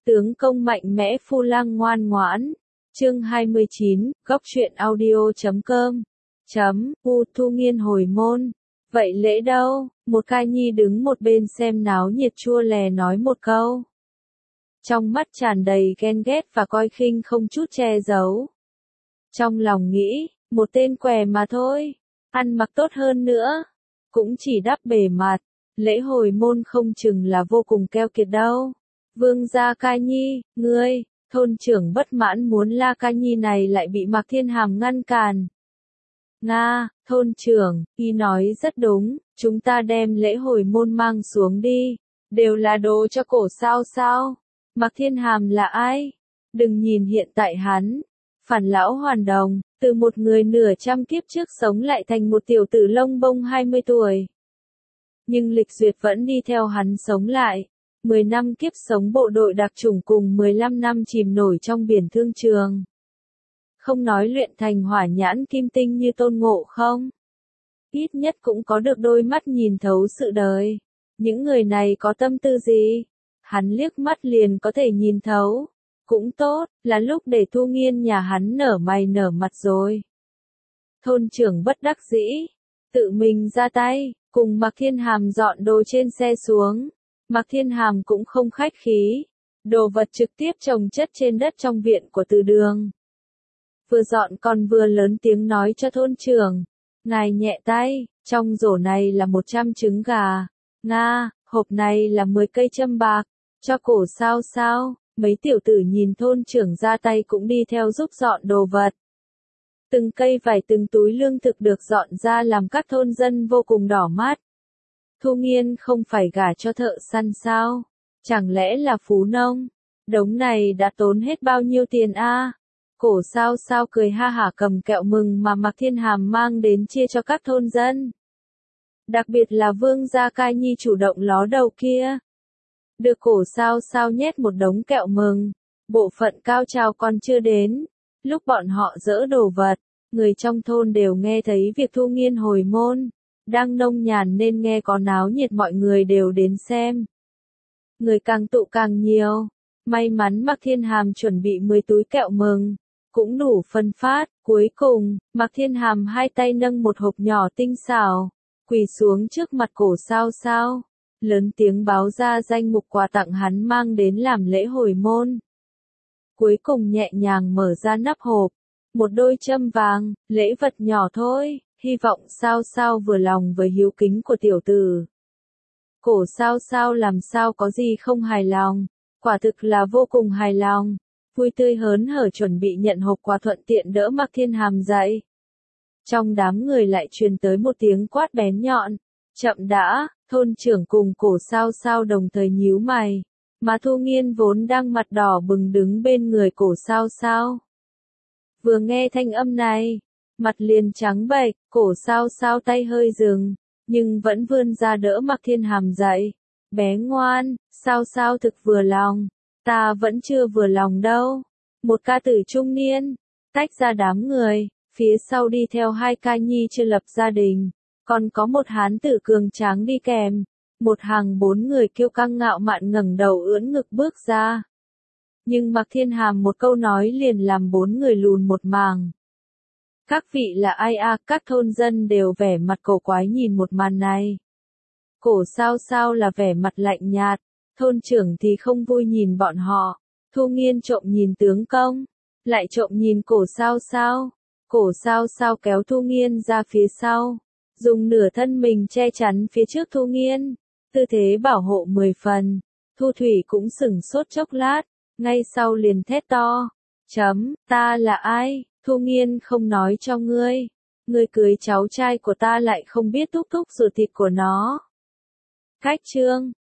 Tướng công mạnh mẽ phu lang ngoan ngoãn. Chương 29, góc truyện audio.com. Thu Nghiên hồi môn. Vậy lễ đâu? Một ca nhi đứng một bên xem náo nhiệt chua lè nói một câu. Trong mắt tràn đầy ghen ghét và coi khinh không chút che giấu. Trong lòng nghĩ, một tên què mà thôi, ăn mặc tốt hơn nữa, cũng chỉ đắp bề mặt, lễ hồi môn không chừng là vô cùng keo kiệt đâu. Vương gia ca nhi, ngươi, thôn trưởng bất mãn muốn la ca nhi này lại bị Mạc Thiên Hàm ngăn cản. Nga, thôn trưởng, y nói rất đúng, chúng ta đem lễ hồi môn mang xuống đi, đều là đồ cho cổ sao sao. Mạc Thiên Hàm là ai? Đừng nhìn hiện tại hắn, phản lão hoàn đồng, từ một người nửa trăm kiếp trước sống lại thành một tiểu tử lông bông 20 tuổi. Nhưng lịch duyệt vẫn đi theo hắn sống lại. 10 năm kiếp sống bộ đội đặc chủng cùng 15 năm chìm nổi trong biển thương trường. Không nói luyện thành hỏa nhãn kim tinh như Tôn Ngộ Không, ít nhất cũng có được đôi mắt nhìn thấu sự đời. Những người này có tâm tư gì? Hắn liếc mắt liền có thể nhìn thấu. Cũng tốt, là lúc để Thu Nghiên nhà hắn nở mày nở mặt rồi. Thôn trưởng bất đắc dĩ, tự mình ra tay, cùng Mạc Thiên Hàm dọn đồ trên xe xuống. Mạc Thiên Hàm cũng không khách khí, đồ vật trực tiếp chồng chất trên đất trong viện của Từ Đường. Vừa dọn còn vừa lớn tiếng nói cho thôn trưởng, ngài nhẹ tay, trong rổ này là 100 trứng gà, Nga, hộp này là 10 cây châm bạc, cho cổ sao sao. Mấy tiểu tử nhìn thôn trưởng ra tay cũng đi theo giúp dọn đồ vật. Từng cây vải từng túi lương thực được dọn ra làm các thôn dân vô cùng đỏ mắt. Thu Nghiên không phải gả cho thợ săn sao? Chẳng lẽ là phú nông? Đống này đã tốn hết bao nhiêu tiền a? Cổ sao sao cười ha hả cầm kẹo mừng mà Mạc Thiên Hàm mang đến chia cho các thôn dân. Đặc biệt là Vương gia Cai Nhi chủ động ló đầu kia. Được cổ sao sao nhét một đống kẹo mừng. Bộ phận cao trào còn chưa đến. Lúc bọn họ dỡ đồ vật, người trong thôn đều nghe thấy việc Thu Nghiên hồi môn. Đang nông nhàn nên nghe có náo nhiệt mọi người đều đến xem. Người càng tụ càng nhiều. May mắn Mạc Thiên Hàm chuẩn bị 10 túi kẹo mừng. Cũng đủ phân phát. Cuối cùng, Mạc Thiên Hàm hai tay nâng một hộp nhỏ tinh xảo. Quỳ xuống trước mặt cổ sao sao. Lớn tiếng báo ra danh mục quà tặng hắn mang đến làm lễ hồi môn. Cuối cùng nhẹ nhàng mở ra nắp hộp. Một đôi châm vàng, lễ vật nhỏ thôi, hy vọng sao sao vừa lòng với hiếu kính của tiểu tử. Cổ sao sao làm sao có gì không hài lòng, quả thực là vô cùng hài lòng, vui tươi hớn hở chuẩn bị nhận hộp quà thuận tiện đỡ Mạc Thiên Hàm dậy. Trong đám người lại truyền tới một tiếng quát bén nhọn, chậm đã. Thôn trưởng cùng cổ sao sao đồng thời nhíu mày, mà Thu Nghiên vốn đang mặt đỏ bừng đứng bên người cổ sao sao. Vừa nghe thanh âm này, mặt liền trắng bệch, cổ sao sao tay hơi dừng, nhưng vẫn vươn ra đỡ Mạc Thiên Hàm dậy. Bé ngoan, sao sao thực vừa lòng, ta vẫn chưa vừa lòng đâu. Một ca tử trung niên, tách ra đám người, phía sau đi theo hai ca nhi chưa lập gia đình. Còn có một hán tử cường tráng đi kèm, một hàng 4 người kiêu căng ngạo mạn ngẩng đầu ưỡn ngực bước ra. Nhưng Mạc Thiên Hàm một câu nói liền làm 4 người lùn một màng. Các vị là ai a? Các thôn dân đều vẻ mặt cổ quái nhìn một màn này. Cổ sao sao là vẻ mặt lạnh nhạt, thôn trưởng thì không vui nhìn bọn họ. Thu Nghiên trộm nhìn tướng công, lại trộm nhìn cổ sao sao. Cổ sao sao kéo Thu Nghiên ra phía sau. Dùng nửa thân mình che chắn phía trước Thu Nghiên, tư thế bảo hộ 10 phần. Thu Thủy cũng sửng sốt chốc lát, ngay sau liền thét to. Ta là ai? Thu Nghiên không nói cho ngươi. Ngươi cưới cháu trai của ta lại không biết thúc thúc ruột thịt của nó. Cách chương,